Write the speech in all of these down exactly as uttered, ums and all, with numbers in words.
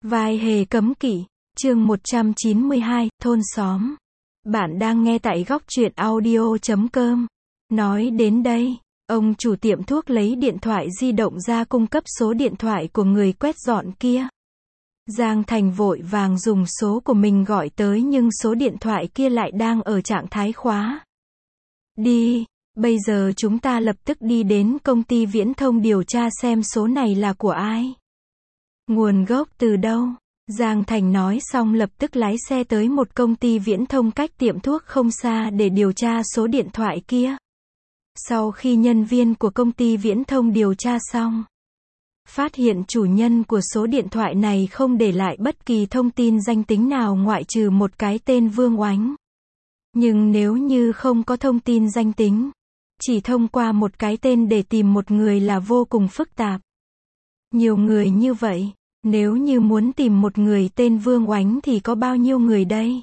Vai hề cấm kỵ, chương một trăm chín mươi hai, thôn xóm. Bạn đang nghe tại góc truyện audio chấm com. Nói đến đây, ông chủ tiệm thuốc lấy điện thoại di động ra cung cấp số điện thoại của người quét dọn kia. Giang Thành vội vàng dùng số của mình gọi tới nhưng số điện thoại kia lại đang ở trạng thái khóa. Đi, bây giờ chúng ta lập tức đi đến công ty viễn thông điều tra xem số này là của ai. Nguồn gốc từ đâu? Giang Thành nói xong lập tức lái xe tới một công ty viễn thông cách tiệm thuốc không xa để điều tra số điện thoại kia. Sau khi nhân viên của công ty viễn thông điều tra xong, phát hiện chủ nhân của số điện thoại này không để lại bất kỳ thông tin danh tính nào ngoại trừ một cái tên Vương Oánh. Nhưng nếu như không có thông tin danh tính, chỉ thông qua một cái tên để tìm một người là vô cùng phức tạp. Nhiều người như vậy, nếu như muốn tìm một người tên Vương Oánh thì có bao nhiêu người đây?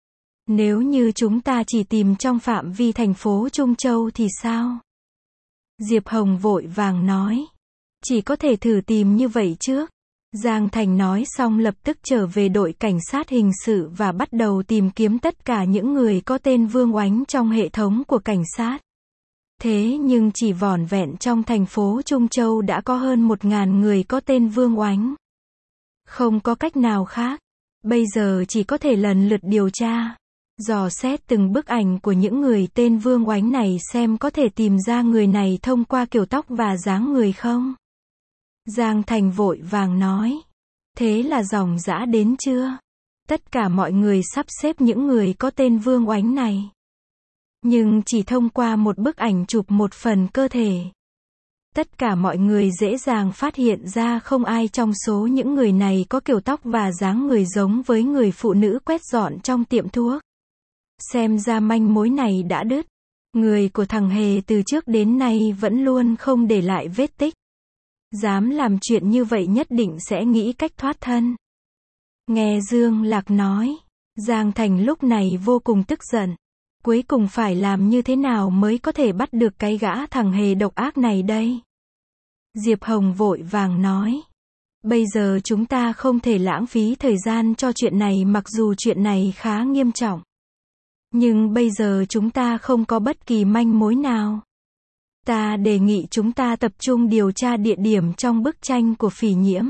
Nếu như chúng ta chỉ tìm trong phạm vi thành phố Trung Châu thì sao? Diệp Hồng vội vàng nói. Chỉ có thể thử tìm như vậy trước. Giang Thành nói xong lập tức trở về đội cảnh sát hình sự và bắt đầu tìm kiếm tất cả những người có tên Vương Oánh trong hệ thống của cảnh sát. Thế nhưng chỉ vỏn vẹn trong thành phố Trung Châu đã có hơn một ngàn người có tên Vương Oánh. Không có cách nào khác. Bây giờ chỉ có thể lần lượt điều tra, dò xét từng bức ảnh của những người tên Vương Oánh này xem có thể tìm ra người này thông qua kiểu tóc và dáng người không. Giang Thành vội vàng nói. Thế là dòng dã đến chưa? Tất cả mọi người sắp xếp những người có tên Vương Oánh này. Nhưng chỉ thông qua một bức ảnh chụp một phần cơ thể. Tất cả mọi người dễ dàng phát hiện ra không ai trong số những người này có kiểu tóc và dáng người giống với người phụ nữ quét dọn trong tiệm thuốc. Xem ra manh mối này đã đứt. Người của thằng Hề từ trước đến nay vẫn luôn không để lại vết tích. Dám làm chuyện như vậy nhất định sẽ nghĩ cách thoát thân. Nghe Dương Lạc nói, Giang Thành lúc này vô cùng tức giận. Cuối cùng phải làm như thế nào mới có thể bắt được cái gã thằng Hề độc ác này đây? Diệp Hồng vội vàng nói. Bây giờ chúng ta không thể lãng phí thời gian cho chuyện này mặc dù chuyện này khá nghiêm trọng. Nhưng bây giờ chúng ta không có bất kỳ manh mối nào. Ta đề nghị chúng ta tập trung điều tra địa điểm trong bức tranh của Phỉ Nhiễm.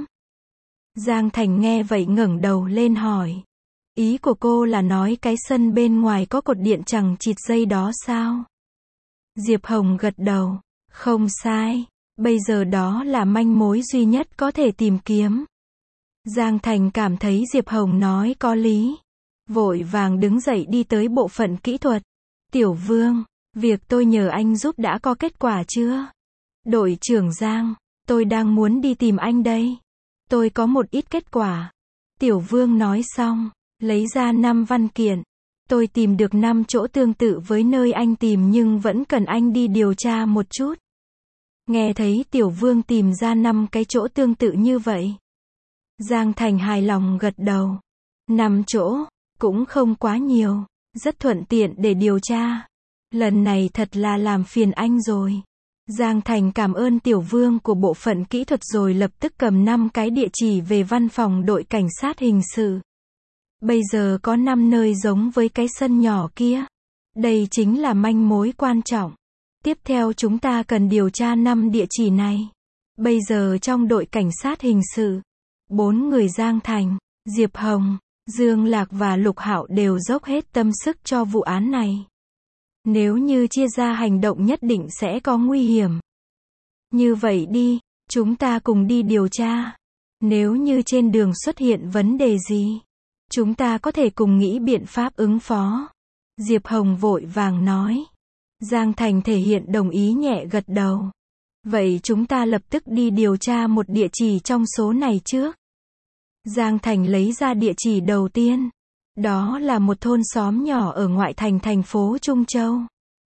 Giang Thành nghe vậy ngẩng đầu lên hỏi. Ý của cô là nói cái sân bên ngoài có cột điện chằng chịt dây đó sao? Diệp Hồng gật đầu. Không sai. Bây giờ đó là manh mối duy nhất có thể tìm kiếm. Giang Thành cảm thấy Diệp Hồng nói có lý. Vội vàng đứng dậy đi tới bộ phận kỹ thuật. Tiểu Vương, việc tôi nhờ anh giúp đã có kết quả chưa? Đội trưởng Giang, tôi đang muốn đi tìm anh đây. Tôi có một ít kết quả. Tiểu Vương nói xong, lấy ra năm văn kiện. Tôi tìm được năm chỗ tương tự với nơi anh tìm nhưng vẫn cần anh đi điều tra một chút. Nghe thấy Tiểu Vương tìm ra năm cái chỗ tương tự như vậy. Giang Thành hài lòng gật đầu. Năm chỗ, cũng không quá nhiều, rất thuận tiện để điều tra. Lần này thật là làm phiền anh rồi. Giang Thành cảm ơn Tiểu Vương của bộ phận kỹ thuật rồi lập tức cầm năm cái địa chỉ về văn phòng đội cảnh sát hình sự. Bây giờ có năm nơi giống với cái sân nhỏ kia. Đây chính là manh mối quan trọng. Tiếp theo chúng ta cần điều tra năm địa chỉ này. Bây giờ trong đội cảnh sát hình sự, bốn người Giang Thành, Diệp Hồng, Dương Lạc và Lục Hạo đều dốc hết tâm sức cho vụ án này. Nếu như chia ra hành động nhất định sẽ có nguy hiểm. Như vậy đi, chúng ta cùng đi điều tra. Nếu như trên đường xuất hiện vấn đề gì, chúng ta có thể cùng nghĩ biện pháp ứng phó. Diệp Hồng vội vàng nói. Giang Thành thể hiện đồng ý nhẹ gật đầu. Vậy chúng ta lập tức đi điều tra một địa chỉ trong số này trước. Giang Thành lấy ra địa chỉ đầu tiên. Đó là một thôn xóm nhỏ ở ngoại thành thành phố Trung Châu.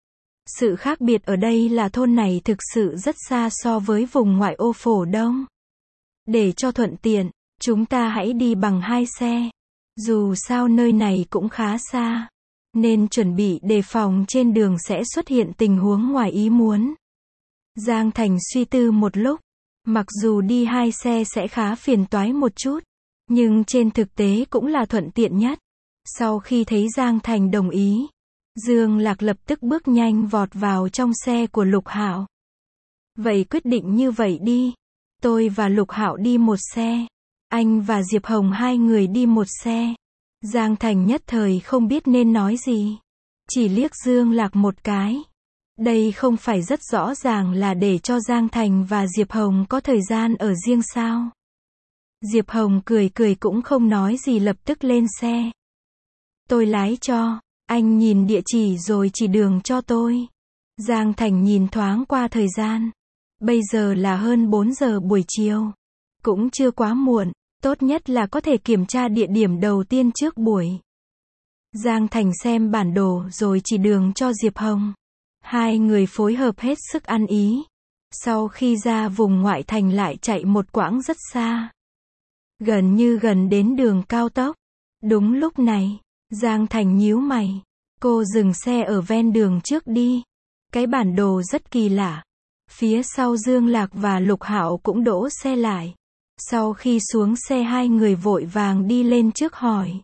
Sự khác biệt ở đây là thôn này thực sự rất xa so với vùng ngoại ô Phổ Đông. Để cho thuận tiện, chúng ta hãy đi bằng hai xe. Dù sao nơi này cũng khá xa, nên chuẩn bị đề phòng trên đường sẽ xuất hiện tình huống ngoài ý muốn. Giang Thành suy tư một lúc. Mặc dù đi hai xe sẽ khá phiền toái một chút, Nhưng trên thực tế cũng là thuận tiện nhất. Sau khi thấy Giang Thành đồng ý, Dương Lạc lập tức bước nhanh vọt vào trong xe của Lục Hạo. Vậy quyết định như vậy đi. Tôi và Lục Hạo đi một xe. Anh và Diệp Hồng hai người đi một xe. Giang Thành nhất thời không biết nên nói gì. Chỉ liếc Dương Lạc một cái. Đây không phải rất rõ ràng là để cho Giang Thành và Diệp Hồng có thời gian ở riêng sao? Diệp Hồng cười cười cũng không nói gì lập tức lên xe. Tôi lái cho, anh nhìn địa chỉ rồi chỉ đường cho tôi. Giang Thành nhìn thoáng qua thời gian. Bây giờ là hơn bốn giờ buổi chiều. Cũng chưa quá muộn, tốt nhất là có thể kiểm tra địa điểm đầu tiên trước buổi. Giang Thành xem bản đồ rồi chỉ đường cho Diệp Hồng. Hai người phối hợp hết sức ăn ý. Sau khi ra vùng ngoại thành lại chạy một quãng rất xa. Gần như gần đến đường cao tốc. Đúng lúc này, Giang Thành nhíu mày. Cô dừng xe ở ven đường trước đi. Cái bản đồ rất kỳ lạ. Phía sau Dương Lạc và Lục Hạo cũng đỗ xe lại. Sau khi xuống xe hai người vội vàng đi lên trước hỏi.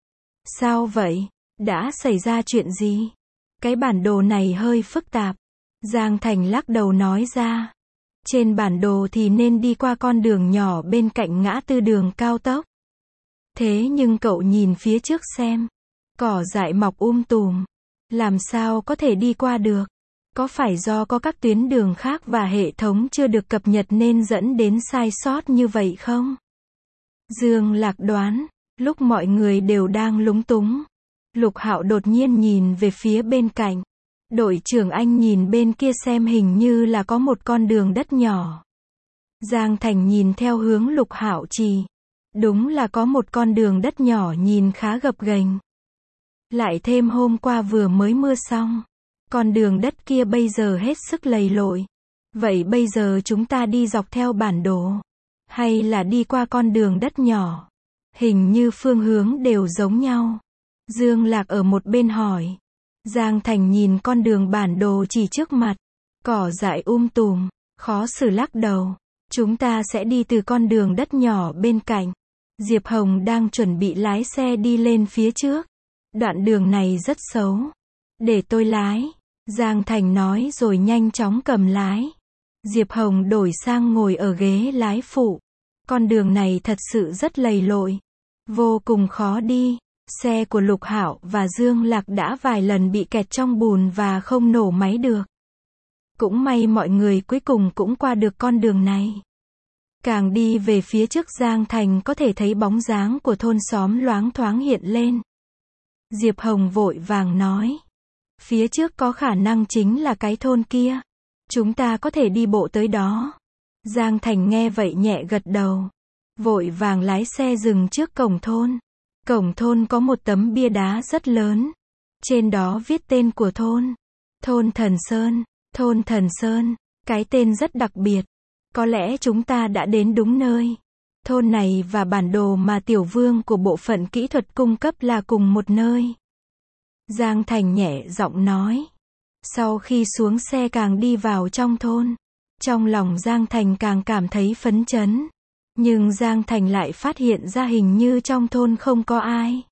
Sao vậy? Đã xảy ra chuyện gì? Cái bản đồ này hơi phức tạp. Giang Thành lắc đầu nói ra. Trên bản đồ thì nên đi qua con đường nhỏ bên cạnh ngã tư đường cao tốc. Thế nhưng cậu nhìn phía trước xem. Cỏ dại mọc um tùm. Làm sao có thể đi qua được? Có phải do có các tuyến đường khác và hệ thống chưa được cập nhật nên dẫn đến sai sót như vậy không? Dương Lạc đoán, lúc mọi người đều đang lúng túng. Lục Hạo đột nhiên nhìn về phía bên cạnh. Đội trưởng Anh nhìn bên kia xem hình như là có một con đường đất nhỏ. Giang Thành nhìn theo hướng Lục Hạo chỉ. Đúng là có một con đường đất nhỏ nhìn khá gập ghềnh. Lại thêm hôm qua vừa mới mưa xong. Con đường đất kia bây giờ hết sức lầy lội. Vậy bây giờ chúng ta đi dọc theo bản đồ. Hay là đi qua con đường đất nhỏ? Hình như phương hướng đều giống nhau. Dương Lạc ở một bên hỏi. Giang Thành nhìn con đường bản đồ chỉ trước mặt. Cỏ dại um tùm, khó xử lắc đầu. Chúng ta sẽ đi từ con đường đất nhỏ bên cạnh. Diệp Hồng đang chuẩn bị lái xe đi lên phía trước. Đoạn đường này rất xấu. Để tôi lái. Giang Thành nói rồi nhanh chóng cầm lái. Diệp Hồng đổi sang ngồi ở ghế lái phụ. Con đường này thật sự rất lầy lội. Vô cùng khó đi. Xe của Lục Hạo và Dương Lạc đã vài lần bị kẹt trong bùn và không nổ máy được. Cũng may mọi người cuối cùng cũng qua được con đường này. Càng đi về phía trước Giang Thành có thể thấy bóng dáng của thôn xóm loáng thoáng hiện lên. Diệp Hồng vội vàng nói. Phía trước có khả năng chính là cái thôn kia. Chúng ta có thể đi bộ tới đó. Giang Thành nghe vậy nhẹ gật đầu. Vội vàng lái xe dừng trước cổng thôn. Cổng thôn có một tấm bia đá rất lớn. Trên đó viết tên của thôn. Thôn Thần Sơn. Thôn Thần Sơn. Cái tên rất đặc biệt. Có lẽ chúng ta đã đến đúng nơi. Thôn này và bản đồ mà Tiểu Vương của bộ phận kỹ thuật cung cấp là cùng một nơi. Giang Thành nhẹ giọng nói. Sau khi xuống xe càng đi vào trong thôn. Trong lòng Giang Thành càng cảm thấy phấn chấn. Nhưng Giang Thành lại phát hiện ra hình như trong thôn không có ai.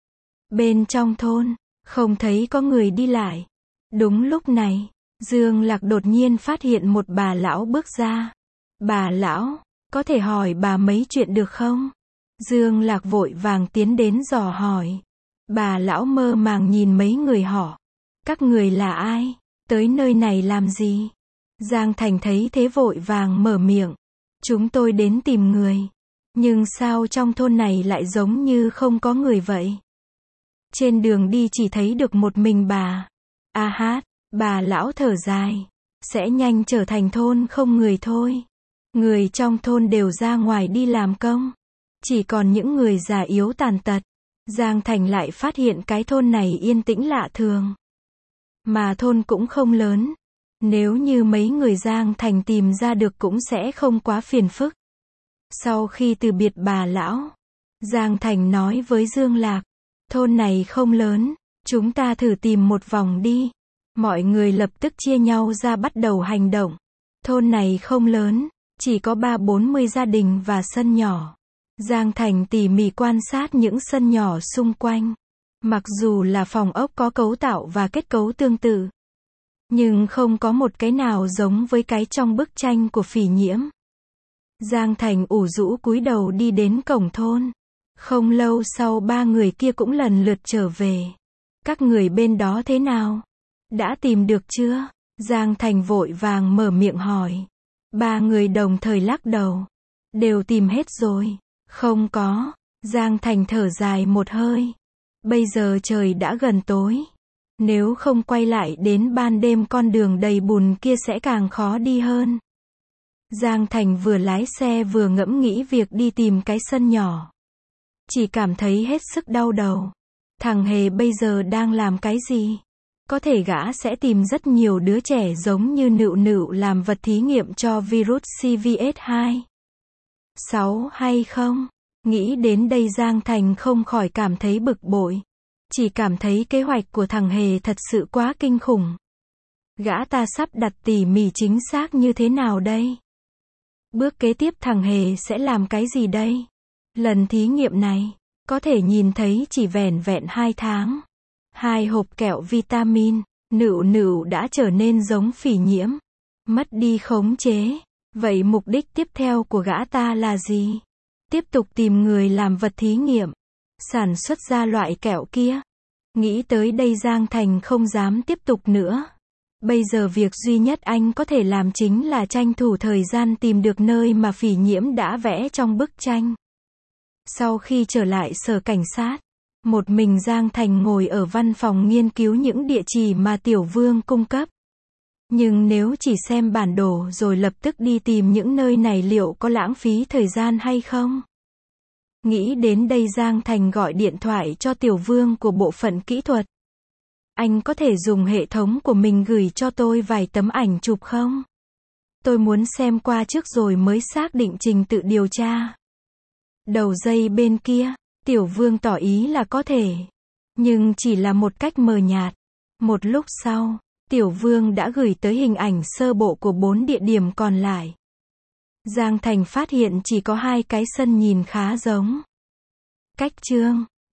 Bên trong thôn, không thấy có người đi lại. Đúng lúc này, Dương Lạc đột nhiên phát hiện một bà lão bước ra. Bà lão, có thể hỏi bà mấy chuyện được không? Dương Lạc vội vàng tiến đến dò hỏi. Bà lão mơ màng nhìn mấy người họ. Các người là ai? Tới nơi này làm gì? Giang Thành thấy thế vội vàng mở miệng. Chúng tôi đến tìm người. Nhưng sao trong thôn này lại giống như không có người vậy? Trên đường đi chỉ thấy được một mình bà. A hát, bà lão thở dài. Sẽ nhanh trở thành thôn không người thôi. Người trong thôn đều ra ngoài đi làm công. Chỉ còn những người già yếu tàn tật. Giang Thành lại phát hiện cái thôn này yên tĩnh lạ thường. Mà thôn cũng không lớn. Nếu như mấy người Giang Thành tìm ra được cũng sẽ không quá phiền phức. Sau khi từ biệt bà lão, Giang Thành nói với Dương Lạc. Thôn này không lớn, chúng ta thử tìm một vòng đi. Mọi người lập tức chia nhau ra bắt đầu hành động. Thôn này không lớn, chỉ có ba bốn mươi gia đình và sân nhỏ. Giang Thành tỉ mỉ quan sát những sân nhỏ xung quanh. Mặc dù là phòng ốc có cấu tạo và kết cấu tương tự, nhưng không có một cái nào giống với cái trong bức tranh của Phỉ Nhiễm. Giang Thành ủ rũ cúi đầu đi đến cổng thôn. Không lâu sau ba người kia cũng lần lượt trở về. Các người bên đó thế nào? Đã tìm được chưa? Giang Thành vội vàng mở miệng hỏi. Ba người đồng thời lắc đầu. Đều tìm hết rồi. Không có. Giang Thành thở dài một hơi. Bây giờ trời đã gần tối. Nếu không quay lại đến ban đêm con đường đầy bùn kia sẽ càng khó đi hơn. Giang Thành vừa lái xe vừa ngẫm nghĩ việc đi tìm cái sân nhỏ. Chỉ cảm thấy hết sức đau đầu. Thằng Hề bây giờ đang làm cái gì? Có thể gã sẽ tìm rất nhiều đứa trẻ giống như Nựu Nựu làm vật thí nghiệm cho virus C V S hai. sáu hay không? Nghĩ đến đây Giang Thành không khỏi cảm thấy bực bội. Chỉ cảm thấy kế hoạch của thằng Hề thật sự quá kinh khủng. Gã ta sắp đặt tỉ mỉ chính xác như thế nào đây? Bước kế tiếp thằng Hề sẽ làm cái gì đây? Lần thí nghiệm này, có thể nhìn thấy chỉ vẻn vẹn hai tháng. Hai hộp kẹo vitamin, Nựu Nựu đã trở nên giống Phỉ Nhiễm. Mất đi khống chế. Vậy mục đích tiếp theo của gã ta là gì? Tiếp tục tìm người làm vật thí nghiệm. Sản xuất ra loại kẹo kia. Nghĩ tới đây Giang Thành không dám tiếp tục nữa. Bây giờ việc duy nhất anh có thể làm chính là tranh thủ thời gian tìm được nơi mà Phỉ Nhiễm đã vẽ trong bức tranh. Sau khi trở lại sở cảnh sát, một mình Giang Thành ngồi ở văn phòng nghiên cứu những địa chỉ mà Tiểu Vương cung cấp. Nhưng nếu chỉ xem bản đồ rồi lập tức đi tìm những nơi này liệu có lãng phí thời gian hay không? Nghĩ đến đây Giang Thành gọi điện thoại cho Tiểu Vương của bộ phận kỹ thuật. Anh có thể dùng hệ thống của mình gửi cho tôi vài tấm ảnh chụp không? Tôi muốn xem qua trước rồi mới xác định trình tự điều tra. Đầu dây bên kia, Tiểu Vương tỏ ý là có thể. Nhưng chỉ là một cách mờ nhạt. Một lúc sau, Tiểu Vương đã gửi tới hình ảnh sơ bộ của bốn địa điểm còn lại. Giang Thành phát hiện chỉ có hai cái sân nhìn khá giống. Cách Trương,